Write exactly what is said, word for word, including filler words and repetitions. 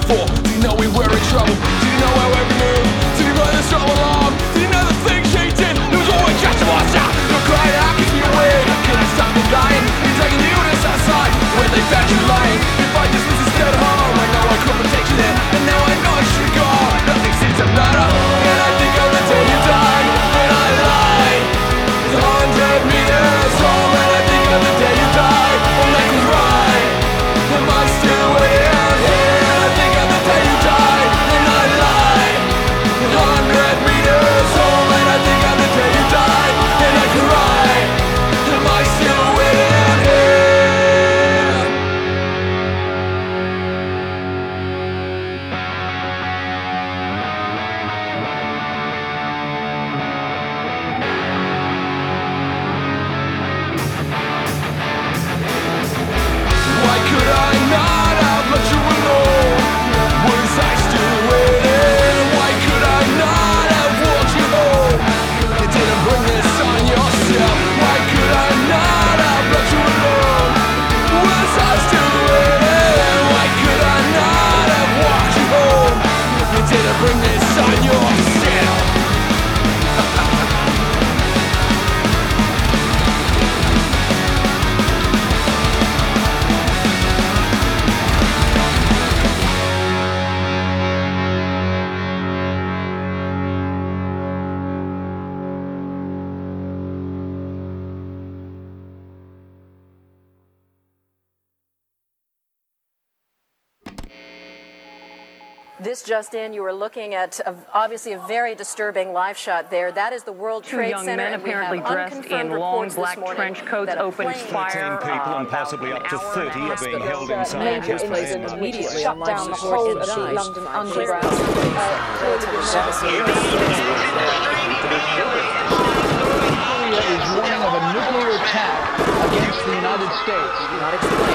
for? Did you know we were in trouble? Did you know our every move? Did you play the strong alarm? Did you know the things she did? It was always just to watch out. You're crying out cause you're weird. Couldn't stop me dying. You're taking the units outside where they found you lying. If I dismiss instead of harm, I know I could protect you there. And now I know I should go on. Nothing seems to matter. And I think I'll until you die. And I lie. It's a hundred meters home. And I think of the day you die. And I cry. Am I still way out here? And I think of the day you die. And I lie. A hundred meters home. And I think of the day you die. And I cry. Am I still way out here? Why could I not have let you alone? Was I still waiting? Why could I not have walked you home? You didn't bring this on yourself. Why could I not have let you alone? Was I still waiting? Why could I not have walked you home? You didn't bring this on yourself. This just in, you were looking at a, obviously a very disturbing live shot there. That is the World Two Trade young Center. men and we apparently have dressed unconfirmed in long reports black this morning trench coats that a opened plane- fire. thirteen people and uh, possibly about up to an hour thirty and a are being half held ago. inside Major Casper injuries Island. immediately shut on down the life whole support of the issues. London Underground. Uh, Korea is warning of a nuclear attack against the United States. Not explained.